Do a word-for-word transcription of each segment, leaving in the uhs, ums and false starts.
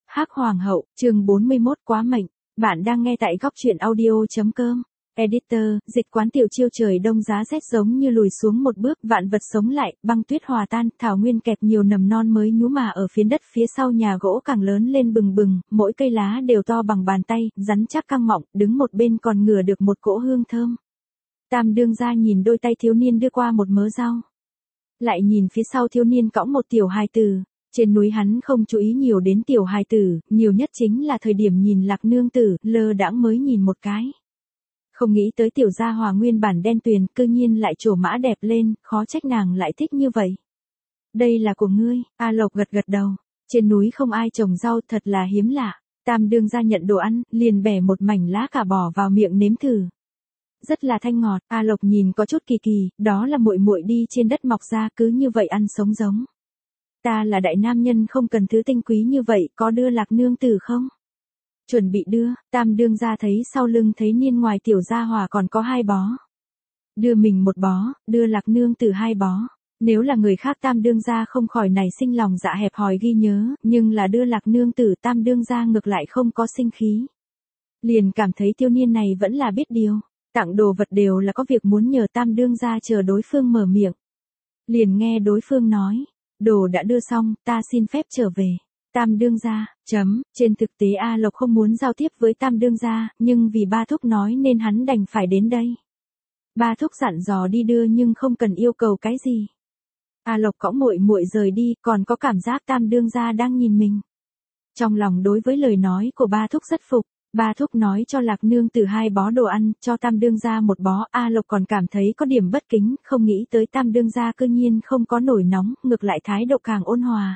Hắc Hoàng hậu, chương bốn mươi mốt quá mệnh. Bạn đang nghe tại góc truyện audio.com. Editor, dịch quán tiểu chiêu trời đông giá rét giống như lùi xuống một bước, vạn vật sống lại, băng tuyết hòa tan, thảo nguyên kẹp nhiều nầm non mới nhú mà ở phiến đất phía sau nhà gỗ càng lớn lên bừng bừng, mỗi cây lá đều to bằng bàn tay, rắn chắc căng mọng, đứng một bên còn ngửi được một cỗ hương thơm. Tam đương gia nhìn đôi tay thiếu niên đưa qua một mớ rau. Lại nhìn phía sau thiếu niên cõng một tiểu hài tử. Trên núi hắn không chú ý nhiều đến tiểu hài tử, nhiều nhất chính là thời điểm nhìn Lạc nương tử, lơ đãng mới nhìn một cái. Không nghĩ tới tiểu gia hòa nguyên bản đen tuyền, cư nhiên lại trổ mã đẹp lên, khó trách nàng lại thích như vậy. Đây là của ngươi, A Lộc gật gật đầu. Trên núi không ai trồng rau, thật là hiếm lạ. Tam đương gia nhận đồ ăn, liền bẻ một mảnh lá cà bỏ vào miệng nếm thử. Rất là thanh ngọt, A Lộc nhìn có chút kỳ kỳ, đó là muội muội đi trên đất mọc ra cứ như vậy ăn sống giống. Ta là đại nam nhân không cần thứ tinh quý như vậy, có đưa Lạc nương tử không? Chuẩn bị đưa, Tam đương gia thấy sau lưng thấy niên ngoài tiểu gia hòa còn có hai bó. Đưa mình một bó, đưa Lạc nương tử hai bó. Nếu là người khác Tam đương gia không khỏi nảy sinh lòng dạ hẹp hòi ghi nhớ, nhưng là đưa Lạc nương tử Tam đương gia ngược lại không có sinh khí. Liền cảm thấy tiêu niên này vẫn là biết điều, tặng đồ vật đều là có việc muốn nhờ Tam đương gia chờ đối phương mở miệng. Liền nghe đối phương nói. Đồ đã đưa xong, ta xin phép trở về. Tam đương gia, chấm, trên thực tế A Lộc không muốn giao tiếp với Tam đương gia, nhưng vì ba thúc nói nên hắn đành phải đến đây. Ba thúc dặn dò đi đưa nhưng không cần yêu cầu cái gì. A Lộc cõng muội muội rời đi, còn có cảm giác Tam đương gia đang nhìn mình. Trong lòng đối với lời nói của ba thúc rất phục. Ba thúc nói cho Lạc nương tử hai bó đồ ăn, cho Tam đương gia một bó, A Lộc còn cảm thấy có điểm bất kính, không nghĩ tới Tam đương gia cư nhiên không có nổi nóng, ngược lại thái độ càng ôn hòa.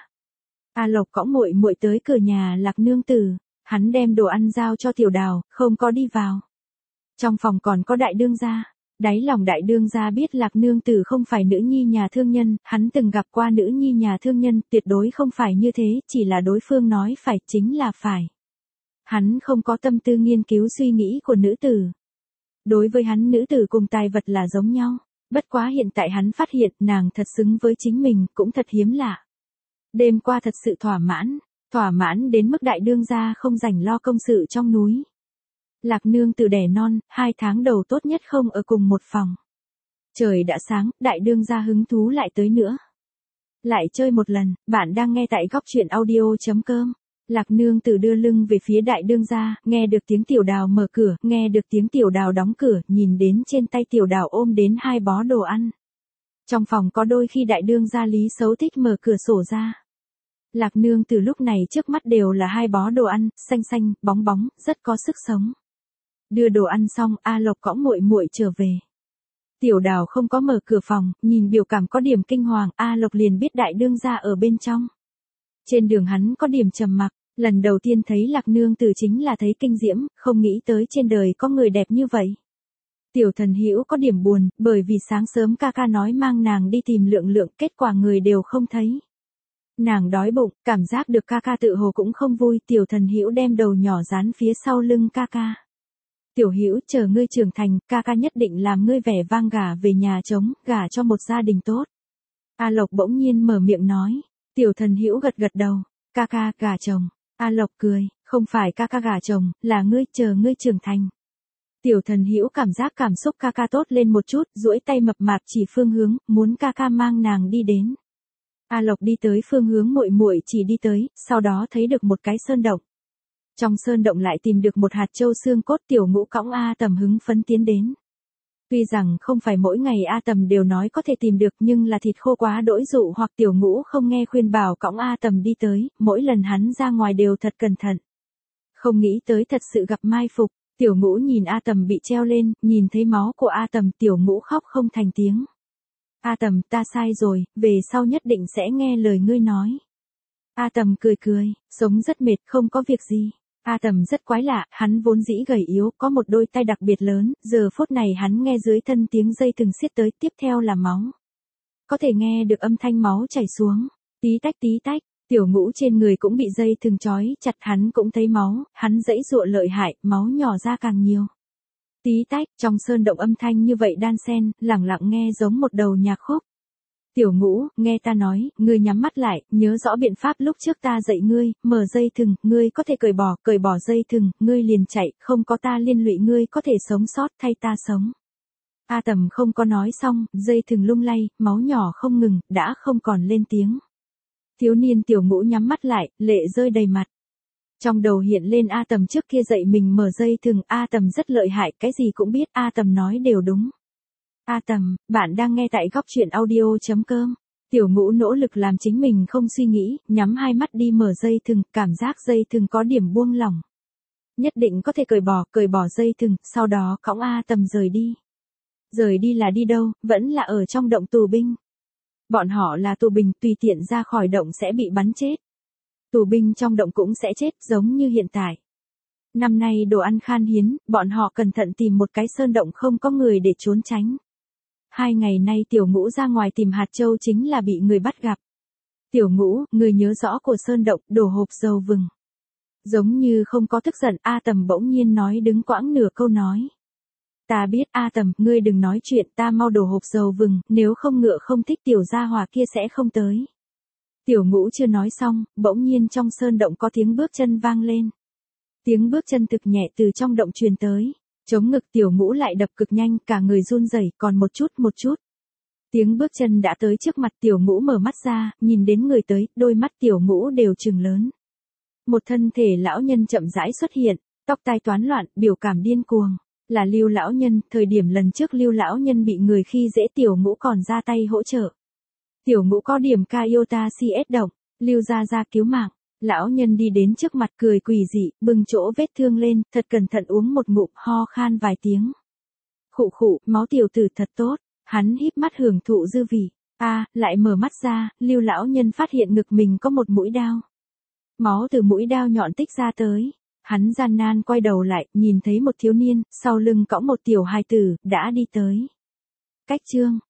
A Lộc cõng muội muội tới cửa nhà Lạc nương tử, hắn đem đồ ăn giao cho tiểu đào, không có đi vào. Trong phòng còn có đại đương gia, đáy lòng đại đương gia biết Lạc nương tử không phải nữ nhi nhà thương nhân, hắn từng gặp qua nữ nhi nhà thương nhân, tuyệt đối không phải như thế, chỉ là đối phương nói phải chính là phải. Hắn không có tâm tư nghiên cứu suy nghĩ của nữ tử. Đối với hắn nữ tử cùng tài vật là giống nhau, bất quá hiện tại hắn phát hiện nàng thật xứng với chính mình, cũng thật hiếm lạ. Đêm qua thật sự thỏa mãn, thỏa mãn đến mức đại đương gia không rảnh lo công sự trong núi. Lạc nương tử đẻ non, hai tháng đầu tốt nhất không ở cùng một phòng. Trời đã sáng, đại đương gia hứng thú lại tới nữa. Lại chơi một lần, bạn đang nghe tại góc truyện audio.com. Lạc nương tử đưa lưng về phía đại đương gia, nghe được tiếng tiểu đào mở cửa, nghe được tiếng tiểu đào đóng cửa, nhìn đến trên tay tiểu đào ôm đến hai bó đồ ăn. Trong phòng có đôi khi đại đương gia Lý Xấu thích mở cửa sổ ra. Lạc nương tử lúc này trước mắt đều là hai bó đồ ăn, xanh xanh, bóng bóng, rất có sức sống. Đưa đồ ăn xong, A Lộc cõng muội muội trở về. Tiểu đào không có mở cửa phòng, nhìn biểu cảm có điểm kinh hoàng, A Lộc liền biết đại đương gia ở bên trong. Trên đường hắn có điểm trầm mặc, lần đầu tiên thấy Lạc nương tử chính là thấy kinh diễm, không nghĩ tới trên đời có người đẹp như vậy. Tiểu thần hữu có điểm buồn, bởi vì sáng sớm ca ca nói mang nàng đi tìm lượng lượng, kết quả người đều không thấy. Nàng đói bụng, cảm giác được ca ca tự hồ cũng không vui, tiểu thần hữu đem đầu nhỏ dán phía sau lưng ca ca. Tiểu hữu chờ ngươi trưởng thành, ca ca nhất định làm ngươi vẻ vang gả về nhà trống, gả cho một gia đình tốt. A Lộc bỗng nhiên mở miệng nói. Tiểu thần hữu gật gật đầu, ca ca gả chồng. A Lộc cười, không phải ca ca gả chồng, là ngươi chờ ngươi trưởng thành. Tiểu thần hữu cảm giác cảm xúc ca ca tốt lên một chút, duỗi tay mập mạp chỉ phương hướng, muốn ca ca mang nàng đi đến. A Lộc đi tới phương hướng muội muội chỉ đi tới, sau đó thấy được một cái sơn động. Trong sơn động lại tìm được một hạt châu xương cốt, tiểu ngũ cõng A Tầm hứng phấn tiến đến. Tuy rằng không phải mỗi ngày A Tầm đều nói có thể tìm được, nhưng là thịt khô quá đỗi dụ hoặc tiểu ngũ không nghe khuyên bảo cõng A Tầm đi tới, mỗi lần hắn ra ngoài đều thật cẩn thận. Không nghĩ tới thật sự gặp mai phục, tiểu ngũ nhìn A Tầm bị treo lên, nhìn thấy máu của A Tầm, tiểu ngũ khóc không thành tiếng. A Tầm, ta sai rồi, về sau nhất định sẽ nghe lời ngươi nói. A Tầm cười cười, sống rất mệt, không có việc gì. A Tầm rất quái lạ, hắn vốn dĩ gầy yếu, có một đôi tay đặc biệt lớn, giờ phút này hắn nghe dưới thân tiếng dây thừng xiết tới, tiếp theo là máu. Có thể nghe được âm thanh máu chảy xuống, tí tách tí tách, tiểu ngũ trên người cũng bị dây thừng trói chặt, hắn cũng thấy máu, hắn giãy giụa lợi hại, máu nhỏ ra càng nhiều. Tí tách, trong sơn động âm thanh như vậy đan xen, lẳng lặng nghe giống một đầu nhạc khúc. Tiểu Ngũ, nghe ta nói, ngươi nhắm mắt lại, nhớ rõ biện pháp lúc trước ta dạy ngươi, mở dây thừng, ngươi có thể cởi bỏ, cởi bỏ dây thừng, ngươi liền chạy, không có ta liên lụy ngươi có thể sống sót thay ta sống. A Tầm không có nói xong, dây thừng lung lay, máu nhỏ không ngừng, đã không còn lên tiếng. Thiếu niên Tiểu Ngũ nhắm mắt lại, lệ rơi đầy mặt. Trong đầu hiện lên A Tầm trước kia dạy mình mở dây thừng, A Tầm rất lợi hại, cái gì cũng biết, A Tầm nói đều đúng. A Tầm, bạn đang nghe tại góc truyện audio chấm com. Tiểu Ngũ nỗ lực làm chính mình không suy nghĩ, nhắm hai mắt đi mở dây thừng, cảm giác dây thừng có điểm buông lỏng. Nhất định có thể cởi bỏ, cởi bỏ dây thừng, sau đó cõng A Tầm rời đi. Rời đi là đi đâu, vẫn là ở trong động tù binh. Bọn họ là tù binh, tùy tiện ra khỏi động sẽ bị bắn chết. Tù binh trong động cũng sẽ chết, giống như hiện tại. Năm nay đồ ăn khan hiếm, bọn họ cẩn thận tìm một cái sơn động không có người để trốn tránh. Hai ngày nay Tiểu Ngũ ra ngoài tìm hạt châu chính là bị người bắt gặp. Tiểu Ngũ, người nhớ rõ của sơn động, đổ hộp dầu vừng. Giống như không có tức giận, A Tầm bỗng nhiên nói đứng quãng nửa câu nói. Ta biết A Tầm, ngươi đừng nói chuyện, ta mau đổ hộp dầu vừng, nếu không ngựa không thích tiểu gia hỏa kia sẽ không tới. Tiểu Ngũ chưa nói xong, bỗng nhiên trong sơn động có tiếng bước chân vang lên. Tiếng bước chân thực nhẹ từ trong động truyền tới. Chống ngực Tiểu Ngũ lại đập cực nhanh, cả người run rẩy, còn một chút một chút. Tiếng bước chân đã tới trước mặt Tiểu Ngũ mở mắt ra, nhìn đến người tới, đôi mắt Tiểu Ngũ đều trừng lớn. Một thân thể lão nhân chậm rãi xuất hiện, tóc tai toán loạn, biểu cảm điên cuồng. Là Lưu lão nhân, thời điểm lần trước Lưu lão nhân bị người khi dễ Tiểu Ngũ còn ra tay hỗ trợ. Tiểu Ngũ có điểm Kaiota xê ét động, Lưu ra ra cứu mạng. Lão nhân đi đến trước mặt cười quỷ dị, bưng chỗ vết thương lên, thật cẩn thận uống một ngụm, ho khan vài tiếng. Khụ khụ, máu tiểu tử thật tốt, hắn híp mắt hưởng thụ dư vị. A, lại mở mắt ra, Lưu lão nhân phát hiện ngực mình có một mũi đao. Máu từ mũi đao nhọn tích ra tới. Hắn gian nan quay đầu lại, nhìn thấy một thiếu niên, sau lưng cõng một tiểu hài tử, đã đi tới. Cách chương